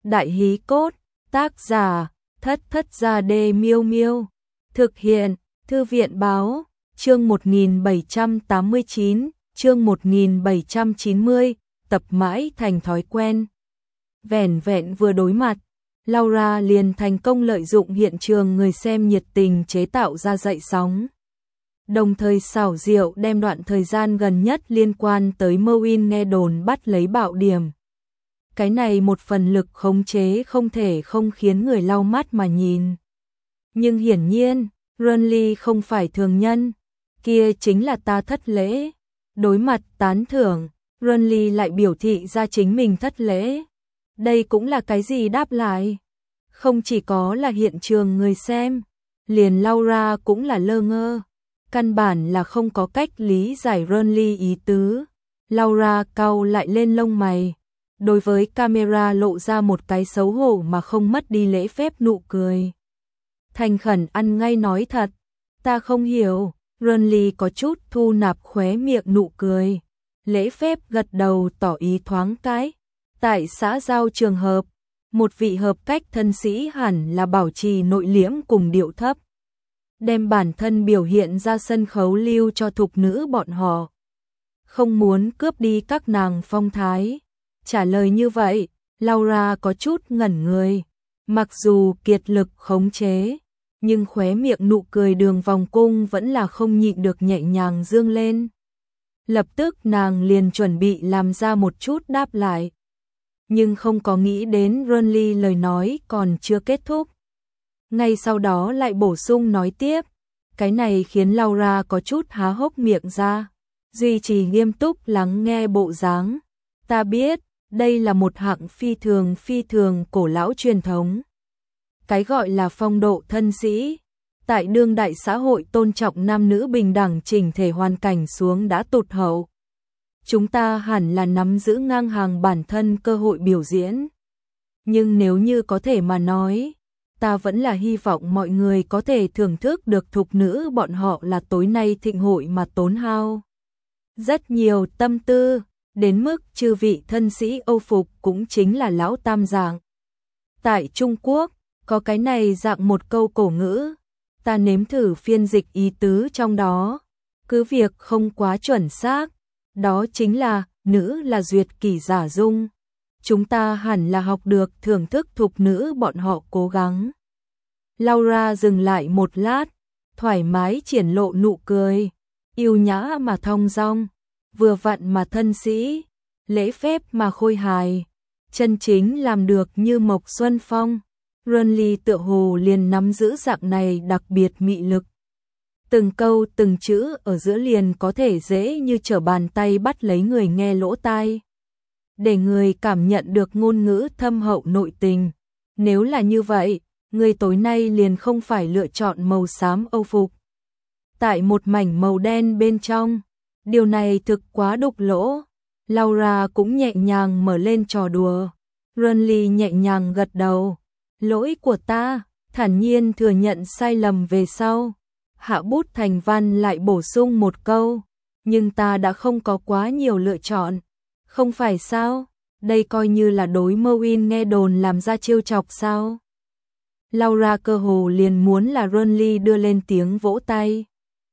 Đại hí cốt, tác giả, Thất Thất Gia Đê Miêu Miêu. Thực hiện, Thư viện báo, chương 1789, chương 1790, tập mãi thành thói quen. Vẻn vẹn vừa đối mặt, Laura liền thành công lợi dụng hiện trường người xem nhiệt tình chế tạo ra dậy sóng. Đồng thời xảo diệu đem đoạn thời gian gần nhất liên quan tới Merwin nghe đồn bắt lấy bạo điểm. Cái này một phần lực khống chế không thể không khiến người lau mắt mà nhìn. Nhưng hiển nhiên, Renly không phải thường nhân, kia chính là ta thất lễ. Đối mặt tán thưởng, Renly lại biểu thị ra chính mình thất lễ. Đây cũng là cái gì đáp lại? Không chỉ có là hiện trường người xem, liền Laura cũng là lơ ngơ. Căn bản là không có cách lý giải Renly ý tứ. Laura cau lại lên lông mày. Đối với camera lộ ra một cái xấu hổ mà không mất đi lễ phép nụ cười. Thành khẩn ăn ngay nói thật, ta không hiểu. Renly có chút thu nạp khóe miệng nụ cười. Lễ phép gật đầu tỏ ý thoáng cái. Tại xã giao trường hợp, một vị hợp cách thân sĩ hẳn là bảo trì nội liễm cùng điệu thấp. Đem bản thân biểu hiện ra sân khấu lưu cho thục nữ bọn họ. Không muốn cướp đi các nàng phong thái. Trả lời như vậy, Laura có chút ngẩn người. Mặc dù kiệt lực khống chế, nhưng khóe miệng nụ cười đường vòng cung vẫn là không nhịn được nhẹ nhàng dương lên. Lập tức nàng liền chuẩn bị làm ra một chút đáp lại. Nhưng không có nghĩ đến Renly lời nói còn chưa kết thúc. Ngay sau đó lại bổ sung nói tiếp. Cái này khiến Laura có chút há hốc miệng ra. Duy trì nghiêm túc lắng nghe bộ dáng. Ta biết, đây là một hạng phi thường cổ lão truyền thống. Cái gọi là phong độ thân sĩ, tại đương đại xã hội tôn trọng nam nữ bình đẳng chỉnh thể hoàn cảnh xuống đã tụt hậu. Chúng ta hẳn là nắm giữ ngang hàng bản thân cơ hội biểu diễn. Nhưng nếu như có thể mà nói, ta vẫn là hy vọng mọi người có thể thưởng thức được thục nữ bọn họ là tối nay thịnh hội mà tốn hao rất nhiều tâm tư, đến mức chư vị thân sĩ Âu phục cũng chính là lão tam dạng. Tại Trung Quốc, có cái này dạng một câu cổ ngữ, ta nếm thử phiên dịch ý tứ trong đó, cứ việc không quá chuẩn xác, đó chính là nữ là duyệt kỷ giả dung. Chúng ta hẳn là học được thưởng thức thục nữ bọn họ cố gắng. Laura dừng lại một lát, thoải mái triển lộ nụ cười, yêu nhã mà thong dong, vừa vặn mà thân sĩ, lễ phép mà khôi hài, chân chính làm được như Mộc Xuân Phong. Renly tựa hồ liền nắm giữ dạng này đặc biệt mị lực. Từng câu từng chữ ở giữa liền có thể dễ như trở bàn tay bắt lấy người nghe lỗ tai. Để người cảm nhận được ngôn ngữ thâm hậu nội tình. Nếu là như vậy, người tối nay liền không phải lựa chọn màu xám Âu phục. Tại một mảnh màu đen bên trong, điều này thực quá đục lỗ. Laura cũng nhẹ nhàng mở lên trò đùa. Renly nhẹ nhàng gật đầu. Lỗi của ta, thản nhiên thừa nhận sai lầm về sau. Hạ bút thành văn lại bổ sung một câu. Nhưng ta đã không có quá nhiều lựa chọn. Không phải sao? Đây coi như là đối Merwin nghe đồn làm ra trêu chọc sao? Laura cơ hồ liền muốn là Renly đưa lên tiếng vỗ tay.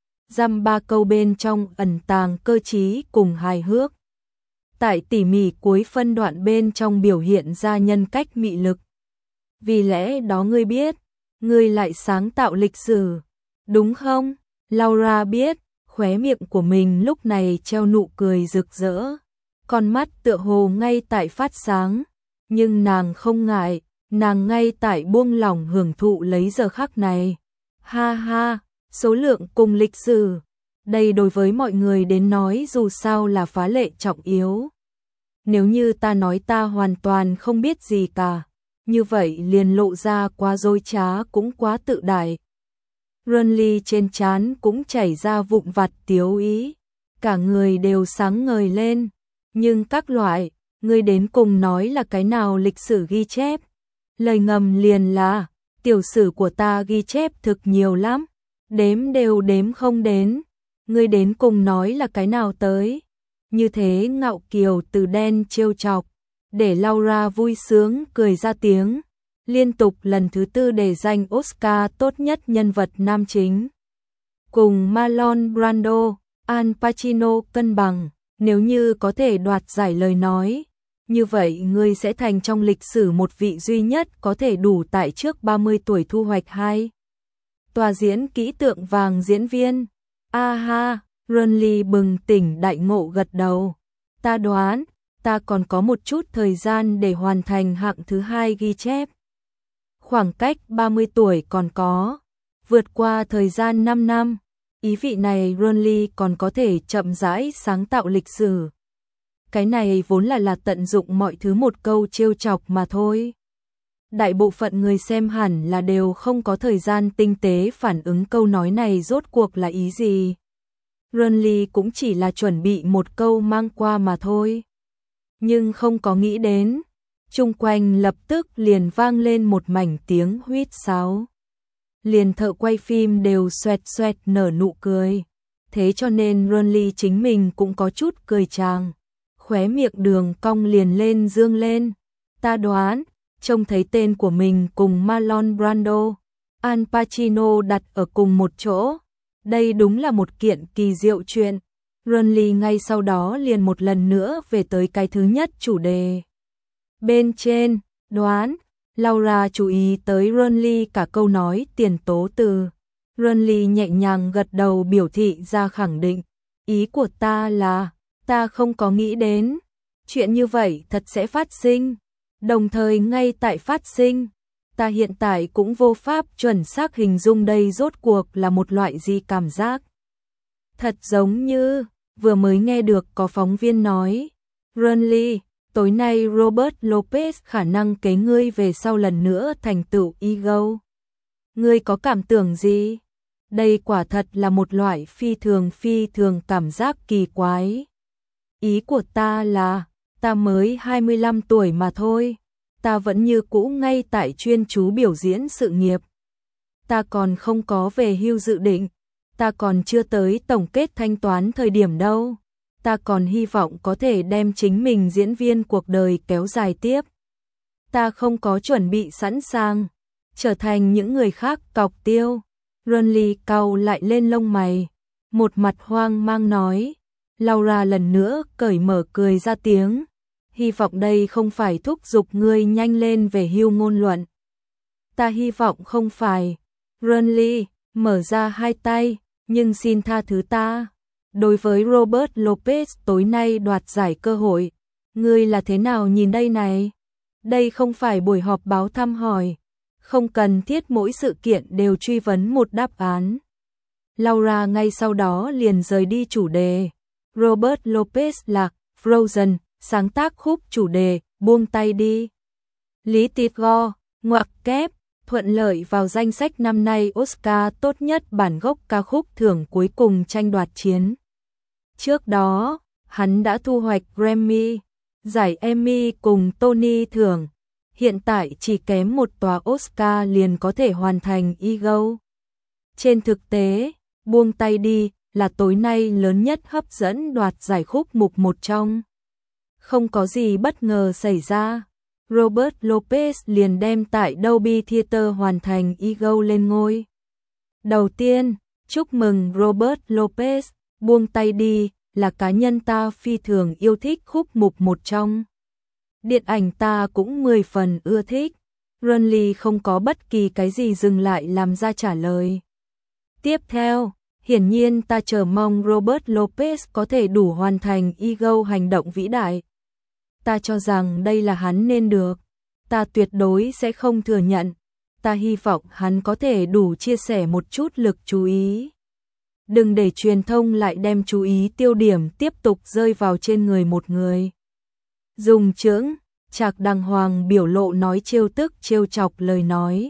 Dăm ba câu bên trong ẩn tàng cơ trí cùng hài hước. Tại tỉ mỉ cuối phân đoạn bên trong biểu hiện ra nhân cách mị lực. Vì lẽ đó ngươi biết, ngươi lại sáng tạo lịch sử, đúng không? Laura biết, khóe miệng của mình lúc này treo nụ cười rực rỡ. Con mắt tựa hồ ngay tại phát sáng, nhưng nàng không ngại, nàng ngay tại buông lỏng hưởng thụ lấy giờ khắc này. Ha ha, số lượng cùng lịch sử, đây đối với mọi người đến nói dù sao là phá lệ trọng yếu. Nếu như ta nói ta hoàn toàn không biết gì cả, như vậy liền lộ ra quá dối trá cũng quá tự đại. Renly trên trán cũng chảy ra vụn vặt tiếu ý, cả người đều sáng ngời lên. Nhưng các loại, ngươi đến cùng nói là cái nào lịch sử ghi chép? Lời ngầm liền là, tiểu sử của ta ghi chép thực nhiều lắm, đếm đều đếm không đến. Ngươi đến cùng nói là cái nào tới? Như thế ngạo kiều từ đen trêu chọc, để Laura vui sướng cười ra tiếng, liên tục lần thứ 4 để giành Oscar tốt nhất nhân vật nam chính. Cùng Marlon Brando, Al Pacino cân bằng, nếu như có thể đoạt giải lời nói, như vậy ngươi sẽ thành trong lịch sử một vị duy nhất có thể đủ tại trước 30 tuổi thu hoạch 2 tòa diễn kỹ tượng vàng diễn viên. Ha, Ronly bừng tỉnh đại ngộ gật đầu. Ta đoán, ta còn có một chút thời gian để hoàn thành hạng thứ 2 ghi chép. Khoảng cách 30 tuổi còn có, vượt qua thời gian 5 năm, ý vị này Ronly còn có thể chậm rãi sáng tạo lịch sử. Cái này vốn là tận dụng mọi thứ một câu trêu chọc mà thôi. Đại bộ phận người xem hẳn là đều không có thời gian tinh tế phản ứng câu nói này rốt cuộc là ý gì. Ronly cũng chỉ là chuẩn bị một câu mang qua mà thôi. Nhưng không có nghĩ đến, chung quanh lập tức liền vang lên một mảnh tiếng huýt sáo. Liền thợ quay phim đều xoẹt xoẹt nở nụ cười. Thế cho nên Ronly chính mình cũng có chút cười chàng. Khóe miệng đường cong liền lên dương lên. Ta đoán, trông thấy tên của mình cùng Marlon Brando, Al Pacino đặt ở cùng một chỗ. Đây đúng là một kiện kỳ diệu chuyện. Ronly ngay sau đó liền một lần nữa về tới cái thứ nhất chủ đề. Bên trên, đoán, Laura chú ý tới Ronly cả câu nói tiền tố từ. Ronly nhẹ nhàng gật đầu biểu thị ra khẳng định. Ý của ta là, ta không có nghĩ đến. Chuyện như vậy thật sẽ phát sinh. Đồng thời ngay tại phát sinh, ta hiện tại cũng vô pháp chuẩn xác hình dung đây rốt cuộc là một loại gì cảm giác. Thật giống như, vừa mới nghe được có phóng viên nói, Ronly, tối nay Robert Lopez khả năng kế ngươi về sau lần nữa thành tựu ego. Ngươi có cảm tưởng gì? Đây quả thật là một loại phi thường cảm giác kỳ quái. Ý của ta là, ta mới 25 tuổi mà thôi. Ta vẫn như cũ ngay tại chuyên chú biểu diễn sự nghiệp. Ta còn không có về hưu dự định. Ta còn chưa tới tổng kết thanh toán thời điểm đâu. Ta còn hy vọng có thể đem chính mình diễn viên cuộc đời kéo dài tiếp. Ta không có chuẩn bị sẵn sàng trở thành những người khác cọc tiêu. Ronly cau lại lên lông mày, một mặt hoang mang nói. Laura lần nữa cởi mở cười ra tiếng. Hy vọng đây không phải thúc giục ngươi nhanh lên về hưu ngôn luận. Ta hy vọng không phải. Ronly mở ra hai tay, nhưng xin tha thứ ta. Đối với Robert Lopez tối nay đoạt giải cơ hội, ngươi là thế nào nhìn đây này? Đây không phải buổi họp báo thăm hỏi, không cần thiết mỗi sự kiện đều truy vấn một đáp án. Laura ngay sau đó liền rời đi chủ đề. Robert Lopez là Frozen, sáng tác khúc chủ đề Buông tay đi. Lý Tịt Go, ngoặc kép, thuận lợi vào danh sách năm nay Oscar tốt nhất bản gốc ca khúc thưởng cuối cùng tranh đoạt chiến. Trước đó, hắn đã thu hoạch Grammy, giải Emmy cùng Tony thưởng. Hiện tại chỉ kém một tòa Oscar liền có thể hoàn thành ego. Trên thực tế, Buông tay đi là tối nay lớn nhất hấp dẫn đoạt giải khúc mục một trong. Không có gì bất ngờ xảy ra, Robert Lopez liền đem tại Dolby Theatre hoàn thành ego lên ngôi. Đầu tiên, chúc mừng Robert Lopez, Buông tay đi là cá nhân ta phi thường yêu thích khúc mục một trong. Điện ảnh ta cũng 10 phần ưa thích. Ronly không có bất kỳ cái gì dừng lại làm ra trả lời. Tiếp theo, hiển nhiên ta chờ mong Robert Lopez có thể đủ hoàn thành ego hành động vĩ đại. Ta cho rằng đây là hắn nên được. Ta tuyệt đối sẽ không thừa nhận. Ta hy vọng hắn có thể đủ chia sẻ một chút lực chú ý. Đừng để truyền thông lại đem chú ý tiêu điểm tiếp tục rơi vào trên người một người. Dùng chững, chạc đàng hoàng biểu lộ nói trêu tức trêu chọc lời nói.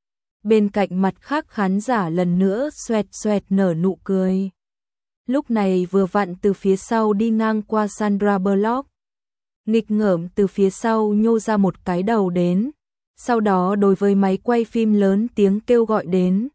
Bên cạnh mặt khác khán giả lần nữa xoẹt xoẹt nở nụ cười. Lúc này vừa vặn từ phía sau đi ngang qua Sandra Bullock. Nghịch ngợm từ phía sau nhô ra một cái đầu đến. Sau đó đối với máy quay phim lớn tiếng kêu gọi đến.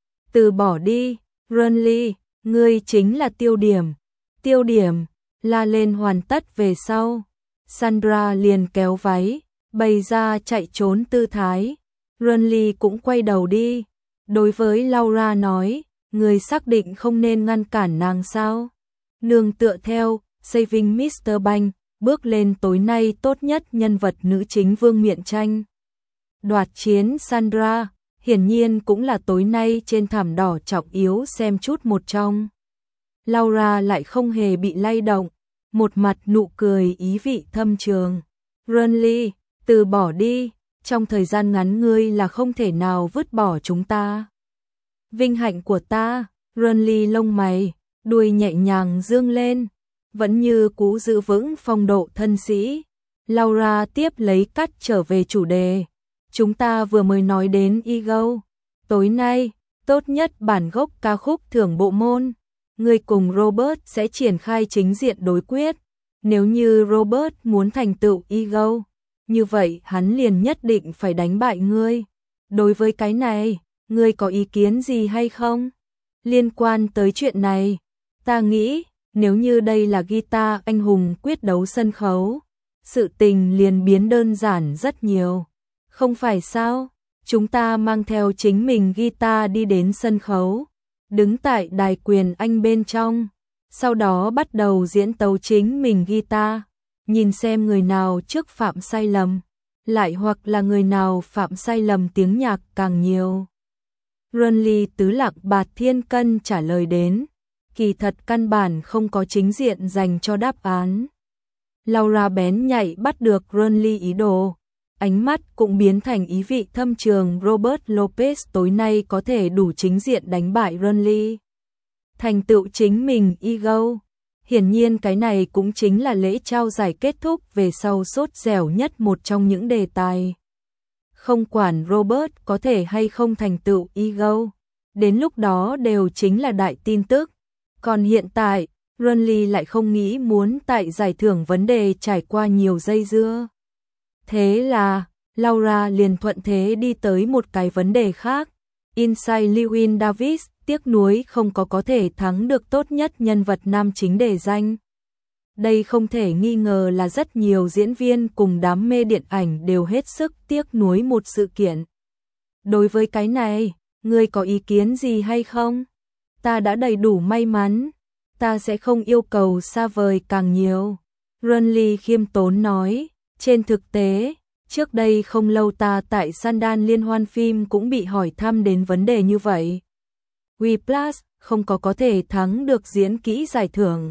Từ bỏ đi, Ronly, ngươi chính là tiêu điểm. Tiêu điểm, la lên hoàn tất về sau. Sandra liền kéo váy, bày ra chạy trốn tư thái. Renly cũng quay đầu đi. Đối với Laura nói, người xác định không nên ngăn cản nàng sao? Nương tựa theo Saving Mr. Banks, bước lên tối nay tốt nhất nhân vật nữ chính vương miện tranh. Đoạt chiến Sandra, hiển nhiên cũng là tối nay trên thảm đỏ trọng yếu xem chút một trong. Laura lại không hề bị lay động, một mặt nụ cười ý vị thâm trường. Renly, từ bỏ đi, trong thời gian ngắn ngươi là không thể nào vứt bỏ chúng ta. Vinh hạnh của ta, Renly lông mày, đuôi nhẹ nhàng dương lên, vẫn như cũ giữ vững phong độ thân sĩ. Laura tiếp lấy cắt trở về chủ đề. Chúng ta vừa mới nói đến Ego. Tối nay, tốt nhất bản gốc ca khúc thưởng bộ môn. Người cùng Robert sẽ triển khai chính diện đối quyết. Nếu như Robert muốn thành tựu Ego, như vậy hắn liền nhất định phải đánh bại ngươi. Đối với cái này, ngươi có ý kiến gì hay không? Liên quan tới chuyện này, ta nghĩ, nếu như đây là guitar anh hùng quyết đấu sân khấu, sự tình liền biến đơn giản rất nhiều. Không phải sao? Chúng ta mang theo chính mình guitar đi đến sân khấu, đứng tại đài quyền anh bên trong, sau đó bắt đầu diễn tấu chính mình guitar, nhìn xem người nào trước phạm sai lầm, lại hoặc là người nào phạm sai lầm tiếng nhạc càng nhiều. Renly tứ lạc bạt thiên cân trả lời đến, kỳ thật căn bản không có chính diện dành cho đáp án. Laura bén nhạy bắt được Renly ý đồ, ánh mắt cũng biến thành ý vị thâm trường. Robert Lopez tối nay có thể đủ chính diện đánh bại Renly, thành tựu chính mình Ego. Hiển nhiên cái này cũng chính là lễ trao giải kết thúc về sau sốt dẻo nhất một trong những đề tài. Không quản Robert có thể hay không thành tựu Ego, đến lúc đó đều chính là đại tin tức. Còn hiện tại, Renly lại không nghĩ muốn tại giải thưởng vấn đề trải qua nhiều dây dưa. Thế là, Laura liền thuận thế đi tới một cái vấn đề khác. Inside Llewyn Davis tiếc nuối không có thể thắng được tốt nhất nhân vật nam chính đề danh. Đây không thể nghi ngờ là rất nhiều diễn viên cùng đam mê điện ảnh đều hết sức tiếc nuối một sự kiện. Đối với cái này, ngươi có ý kiến gì hay không? Ta đã đầy đủ may mắn, ta sẽ không yêu cầu xa vời càng nhiều. Renly khiêm tốn nói, trên thực tế, trước đây không lâu ta tại Sundance liên hoan phim cũng bị hỏi thăm đến vấn đề như vậy. Whiplash không có thể thắng được diễn kỹ giải thưởng.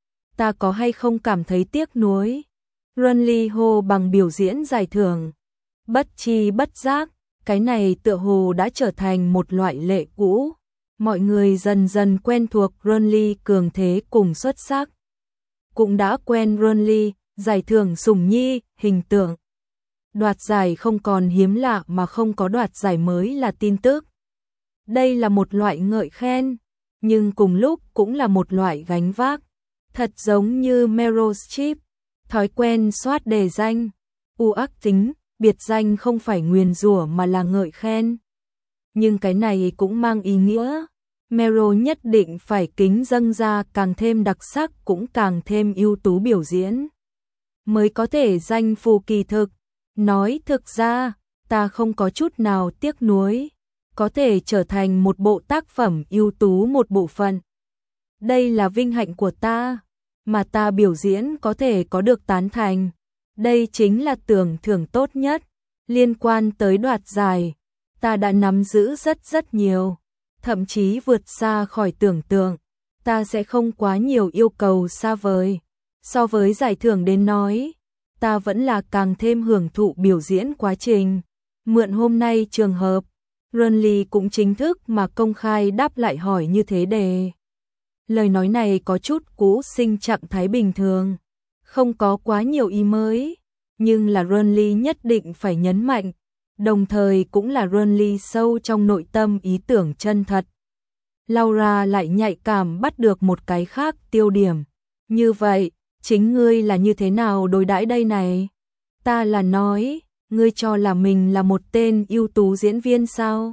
Ta có hay không cảm thấy tiếc nuối? Renly hô bằng biểu diễn giải thưởng. Bất chi bất giác, cái này tựa hồ đã trở thành một loại lệ cũ. Mọi người dần dần quen thuộc Renly cường thế cùng xuất sắc. Cũng đã quen Renly, giải thưởng sủng nhi, hình tượng. Đoạt giải không còn hiếm lạ mà không có đoạt giải mới là tin tức. Đây là một loại ngợi khen, nhưng cùng lúc cũng là một loại gánh vác. Thật giống như Meryl Streep, thói quen soát đề danh, ác tính, biệt danh không phải nguyền rủa mà là ngợi khen. Nhưng cái này cũng mang ý nghĩa, Meryl nhất định phải kính dâng ra càng thêm đặc sắc cũng càng thêm ưu tú biểu diễn, mới có thể danh phù kỳ thực. Nói thực ra, ta không có chút nào tiếc nuối, có thể trở thành một bộ tác phẩm ưu tú một bộ phận. Đây là vinh hạnh của ta, mà ta biểu diễn có thể có được tán thành. Đây chính là tưởng thưởng tốt nhất. Liên quan tới đoạt giải, ta đã nắm giữ rất nhiều, thậm chí vượt xa khỏi tưởng tượng. Ta sẽ không quá nhiều yêu cầu xa vời. So với giải thưởng đến nói, ta vẫn là càng thêm hưởng thụ biểu diễn quá trình. Mượn hôm nay trường hợp, Renly cũng chính thức mà công khai đáp lại hỏi như thế đề. Lời nói này có chút cũ sinh trạng thái bình thường, không có quá nhiều ý mới, nhưng là Renly nhất định phải nhấn mạnh, đồng thời cũng là Renly sâu trong nội tâm ý tưởng chân thật. Laura lại nhạy cảm bắt được một cái khác tiêu điểm. Như vậy, chính ngươi là như thế nào đối đãi đây này? Ta là nói, ngươi cho là mình là một tên ưu tú diễn viên sao?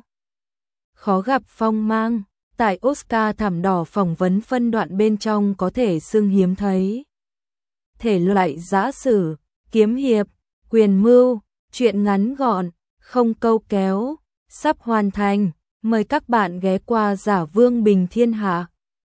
Khó gặp phong mang, tại Oscar thảm đỏ phỏng vấn phân đoạn bên trong có thể xưng hiếm thấy. Thể loại giã sử, kiếm hiệp, quyền mưu, truyện ngắn gọn, không câu kéo, sắp hoàn thành. Mời các bạn ghé qua Giả Vương Bình Thiên Hạ.